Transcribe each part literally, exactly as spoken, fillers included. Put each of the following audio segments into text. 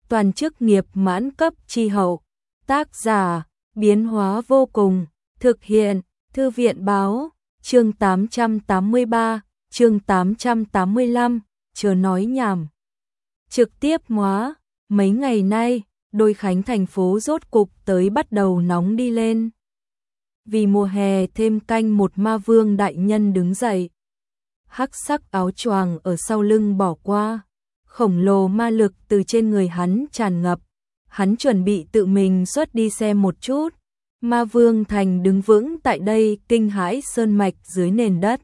toàn chức nghiệp mãn cấp chi hậu. Tác giả, biến hóa vô cùng, thực hiện, Thư viện báo, chương tám trăm tám mươi ba, chương tám trăm tám mươi lăm, chớ nói nhảm. Trực tiếp hóa, mấy ngày nay, Đôi Khánh thành phố rốt cục tới bắt đầu nóng đi lên. Vì mùa hè thêm canh một ma vương đại nhân đứng dậy. Hắc sắc áo choàng ở sau lưng bỏ qua, khổng lồ ma lực từ trên người hắn tràn ngập. Hắn chuẩn bị tự mình xuất đi xem một chút. Ma vương thành đứng vững tại đây kinh hãi sơn mạch dưới nền đất.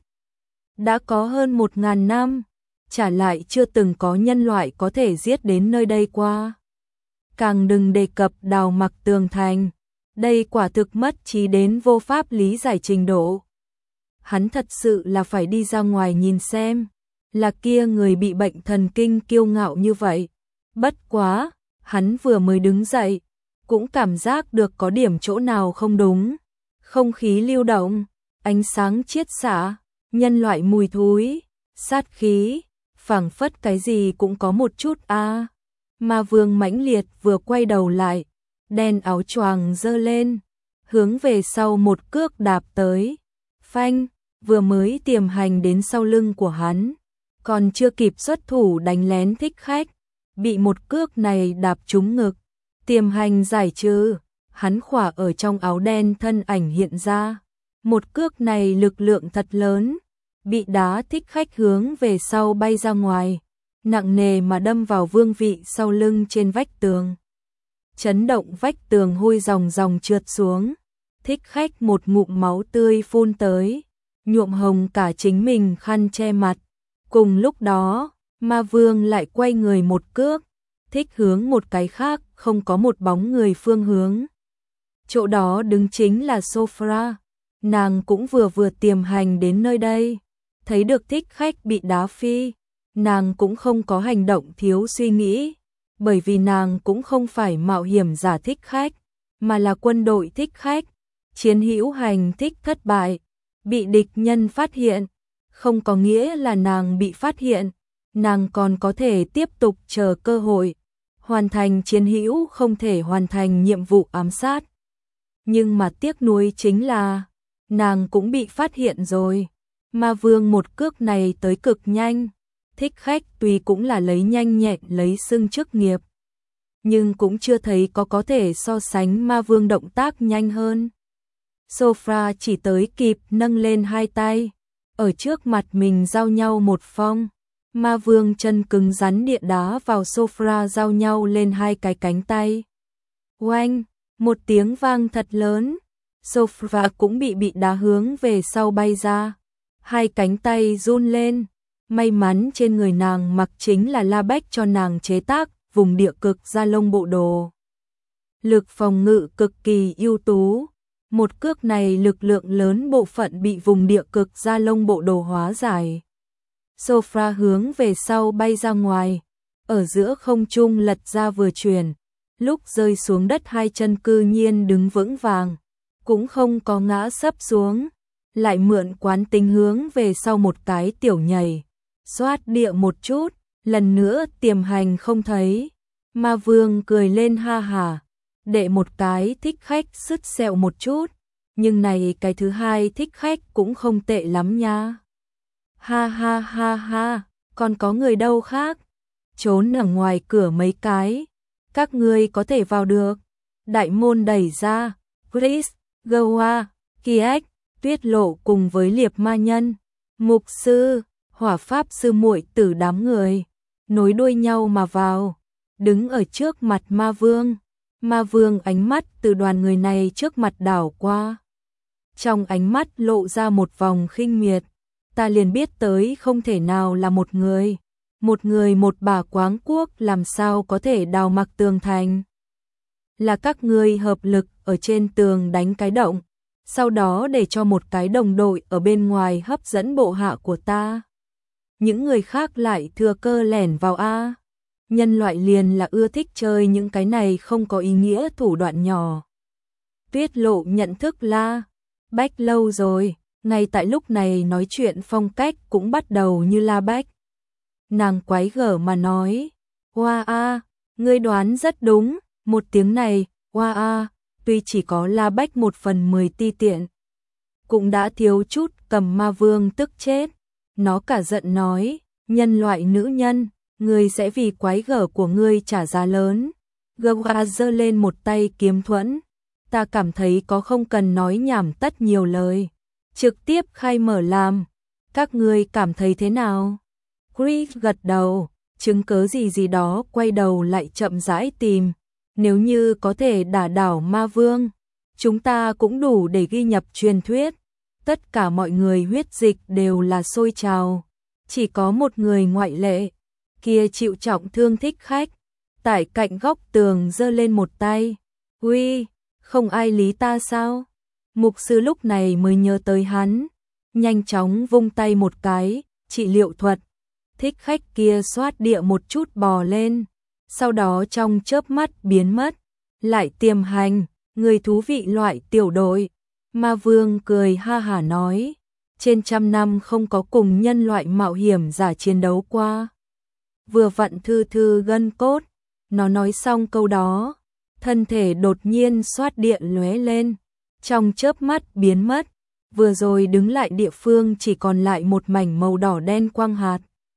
Đã có hơn một ngàn năm, trả lại chưa từng có nhân loại có thể giết đến nơi đây qua. Càng đừng đề cập đào mặc tường thành. Đây quả thực mất trí đến vô pháp lý giải trình độ. Hắn thật sự là phải đi ra ngoài nhìn xem, là kia người bị bệnh thần kinh kiêu ngạo như vậy. Bất quá, hắn vừa mới đứng dậy, cũng cảm giác được có điểm chỗ nào không đúng. Không khí lưu động, ánh sáng chiết xạ, nhân loại mùi thối, sát khí, phảng phất cái gì cũng có một chút a. À. Ma vương mãnh liệt vừa quay đầu lại, đen áo choàng giơ lên, hướng về sau một cước đạp tới. Phanh, vừa mới tiềm hành đến sau lưng của hắn, còn chưa kịp xuất thủ đánh lén thích khách, bị một cước này đạp trúng ngực. Tiềm hành giải trừ, hắn khỏa ở trong áo đen thân ảnh hiện ra. Một cước này lực lượng thật lớn, bị đá thích khách hướng về sau bay ra ngoài, nặng nề mà đâm vào vương vị sau lưng trên vách tường. Chấn động vách tường hôi ròng ròng trượt xuống, thích khách một ngụm máu tươi phun tới, nhuộm hồng cả chính mình khăn che mặt. Cùng lúc đó, ma vương lại quay người một cước, thích hướng một cái khác không có một bóng người phương hướng. Chỗ đó đứng chính là Sophra, nàng cũng vừa vừa tiềm hành đến nơi đây, thấy được thích khách bị đá phi, nàng cũng không có hành động thiếu suy nghĩ, bởi vì nàng cũng không phải mạo hiểm giả thích khách, mà là quân đội thích khách. Chiến hữu hành thích thất bại, bị địch nhân phát hiện, không có nghĩa là nàng bị phát hiện, nàng còn có thể tiếp tục chờ cơ hội, hoàn thành chiến hữu không thể hoàn thành nhiệm vụ ám sát. Nhưng mà tiếc nuối chính là, nàng cũng bị phát hiện rồi. Ma vương một cước này tới cực nhanh, thích khách tuy cũng là lấy nhanh nhẹn lấy xưng chức nghiệp, nhưng cũng chưa thấy có có thể so sánh ma vương động tác nhanh hơn. Sophra chỉ tới kịp nâng lên hai tay, ở trước mặt mình giao nhau một phong. Ma vương chân cứng rắn địa đá vào Sophra giao nhau lên hai cái cánh tay. Oanh, một tiếng vang thật lớn, Sophra cũng bị bị đá hướng về sau bay ra. Hai cánh tay run lên, may mắn trên người nàng mặc chính là La Bách cho nàng chế tác vùng địa cực da lông bộ đồ. Lực phòng ngự cực kỳ ưu tú, một cước này lực lượng lớn bộ phận bị vùng địa cực da lông bộ đồ hóa giải. Sophra hướng về sau bay ra ngoài, ở giữa không trung lật ra vừa chuyển, lúc rơi xuống đất hai chân cư nhiên đứng vững vàng, cũng không có ngã sấp xuống, lại mượn quán tính hướng về sau một cái tiểu nhảy, xoát địa một chút, lần nữa tiềm hành không thấy. Ma vương cười lên ha hả, đệ một cái thích khách sứt sẹo một chút, nhưng này cái thứ hai thích khách cũng không tệ lắm nha. Ha ha ha ha, còn có người đâu khác, trốn ở ngoài cửa mấy cái, các ngươi có thể vào được. Đại môn đẩy ra, Chris, Goa, Kiek, Tuyết Lộ cùng với liệp ma nhân, mục sư, hỏa pháp sư muội tử đám người, nối đuôi nhau mà vào, đứng ở trước mặt ma vương. Ma vương ánh mắt từ đoàn người này trước mặt đảo qua. Trong ánh mắt lộ ra một vòng khinh miệt, ta liền biết tới không thể nào là một người. Một người một bà quáng quốc làm sao có thể đào mặc tường thành. Là các ngươi hợp lực ở trên tường đánh cái động, sau đó để cho một cái đồng đội ở bên ngoài hấp dẫn bộ hạ của ta. Những người khác lại thừa cơ lẻn vào a. Nhân loại liền là ưa thích chơi những cái này không có ý nghĩa thủ đoạn nhỏ. Tuyết Lộ nhận thức La Bách lâu rồi, ngay tại lúc này nói chuyện phong cách cũng bắt đầu như La Bách. Nàng quái gở mà nói, hoa a, Ngươi đoán rất đúng, một tiếng này, oa a, tuy chỉ có La Bách một phần mười ti tiện, cũng đã thiếu chút cầm ma vương tức chết. Nó cả giận nói, nhân loại nữ nhân, ngươi sẽ vì quái gở của ngươi trả giá lớn. Gawa giơ lên một tay kiếm thuẫn. Ta cảm thấy có không cần nói nhảm tất nhiều lời. Trực tiếp khai mở làm. Các ngươi cảm thấy thế nào? Chris gật đầu, chứng cớ gì gì đó quay đầu lại chậm rãi tìm. Nếu như có thể đả đảo ma vương, chúng ta cũng đủ để ghi nhập truyền thuyết. Tất cả mọi người huyết dịch đều là sôi trào. Chỉ có một người ngoại lệ, kia chịu trọng thương thích khách. Tại cạnh góc tường giơ lên một tay. Uy, không ai lý ta sao? Mục sư lúc này mới nhớ tới hắn. Nhanh chóng vung tay một cái, trị liệu thuật. Thích khách kia xoát địa một chút bò lên. Sau đó trong chớp mắt biến mất. Lại tiềm hành, người thú vị loại tiểu đội. Ma vương cười ha hả nói. Trên trăm năm không có cùng nhân loại mạo hiểm giả chiến đấu qua. Vừa vặn thư thư gân cốt. Nó nói xong câu đó, thân thể đột nhiên xoát điện lóe lên, trong chớp mắt biến mất, vừa rồi đứng lại địa phương chỉ còn lại một mảnh màu đỏ đen quang hạt.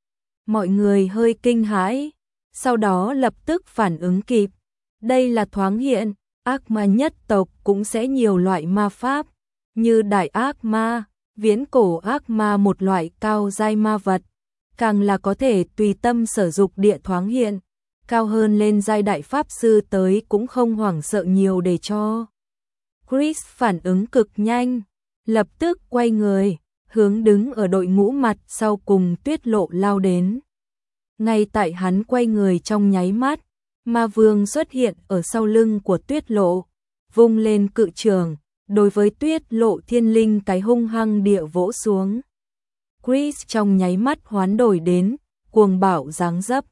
Mọi người hơi kinh hãi, sau đó lập tức phản ứng kịp. Đây là thoáng hiện, ác ma nhất tộc cũng sẽ nhiều loại ma pháp, như đại ác ma, viễn cổ ác ma một loại cao giai ma vật, càng là có thể tùy tâm sở dục địa thoáng hiện. Cao hơn lên giai đại pháp sư tới cũng không hoảng sợ nhiều để cho. Chris phản ứng cực nhanh, lập tức quay người, hướng đứng ở đội ngũ mặt sau cùng Tuyết Lộ lao đến. Ngay tại hắn quay người trong nháy mắt, ma vương xuất hiện ở sau lưng của Tuyết Lộ, vung lên cự trường, đối với Tuyết Lộ thiên linh cái hung hăng địa vỗ xuống. Chris trong nháy mắt hoán đổi đến, cuồng bạo dáng dấp.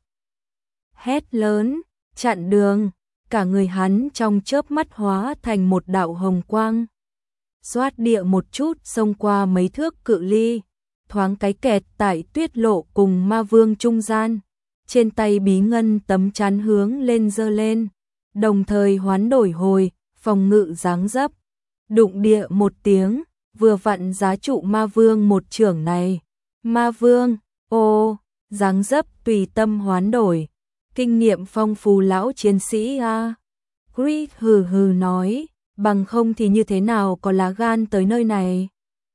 Hét lớn, chặn đường, cả người hắn trong chớp mắt hóa thành một đạo hồng quang. Xoát địa một chút xông qua mấy thước cự ly, thoáng cái kẹt tại Tuyết Lộ cùng ma vương trung gian. Trên tay bí ngân tấm chắn hướng lên giơ lên, đồng thời hoán đổi hồi, phòng ngự dáng dấp. Đụng địa một tiếng, vừa vặn giá trụ ma vương một chưởng này. Ma vương, ô, dáng dấp tùy tâm hoán đổi. Kinh nghiệm phong phú lão chiến sĩ a. Chris hừ hừ nói, bằng không thì như thế nào có lá gan tới nơi này.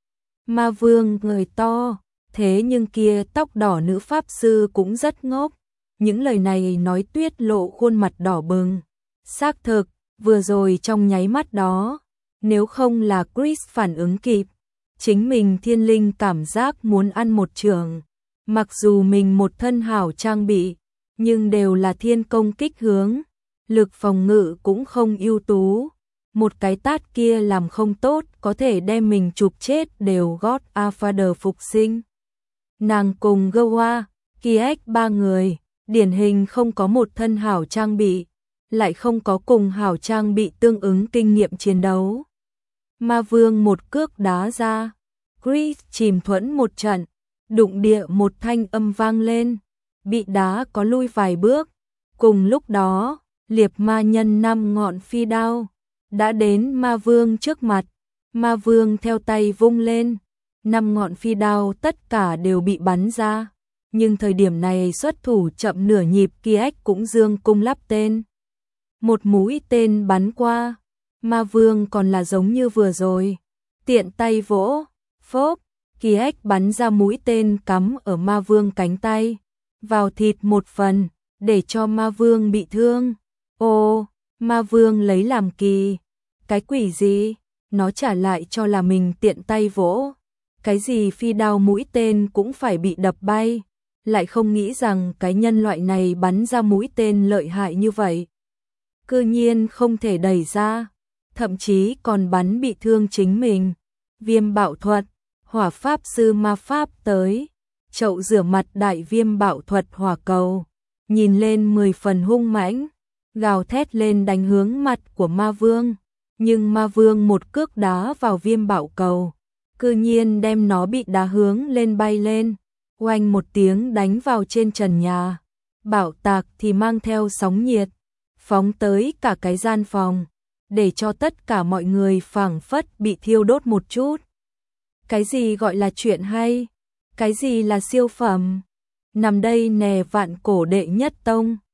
Ma vương người to, thế nhưng kia tóc đỏ nữ pháp sư cũng rất ngốc. Những lời này nói Tuyết Lộ khuôn mặt đỏ bừng. Xác thực, vừa rồi trong nháy mắt đó, nếu không là Chris phản ứng kịp, chính mình thiên linh cảm giác muốn ăn một trường. Mặc dù mình một thân hảo trang bị, nhưng đều là thiên công kích hướng, lực phòng ngự cũng không ưu tú. Một cái tát kia làm không tốt có thể đem mình chụp chết đều gót A Father phục sinh. Nàng cùng Gawa, Kiek ba người, điển hình không có một thân hảo trang bị, lại không có cùng hảo trang bị tương ứng kinh nghiệm chiến đấu. Ma vương một cước đá ra, Chris chìm thuẫn một trận, đụng địa một thanh âm vang lên. Bị đá có lui vài bước. Cùng lúc đó, liệp ma nhân năm ngọn phi đao đã đến ma vương trước mặt. Ma vương theo tay vung lên, năm ngọn phi đao tất cả đều bị bắn ra. Nhưng thời điểm này xuất thủ chậm nửa nhịp, Kiek cũng dương cung lắp tên. Một mũi tên bắn qua, ma vương còn là giống như vừa rồi, tiện tay vỗ, phốp, Kiek bắn ra mũi tên cắm ở ma vương cánh tay, vào thịt một phần, để cho ma vương bị thương. Ô, ma vương lấy làm kỳ. Cái quỷ gì? Nó trả lại cho là mình tiện tay vỗ. Cái gì phi đao mũi tên cũng phải bị đập bay. Lại không nghĩ rằng cái nhân loại này bắn ra mũi tên lợi hại như vậy. Cư nhiên không thể đẩy ra. Thậm chí còn bắn bị thương chính mình. Viêm bạo thuật, hỏa pháp sư ma pháp tới. Chậu rửa mặt đại viêm bạo thuật hỏa cầu, nhìn lên mười phần hung mãnh, gào thét lên đánh hướng mặt của ma vương, nhưng ma vương một cước đá vào viêm bạo cầu, cư nhiên đem nó bị đá hướng lên bay lên, oanh một tiếng đánh vào trên trần nhà, bảo tạc thì mang theo sóng nhiệt, phóng tới cả cái gian phòng, để cho tất cả mọi người phảng phất bị thiêu đốt một chút. Cái gì gọi là chuyện hay? Cái gì là siêu phẩm? Nằm đây nè vạn cổ đệ nhất tông.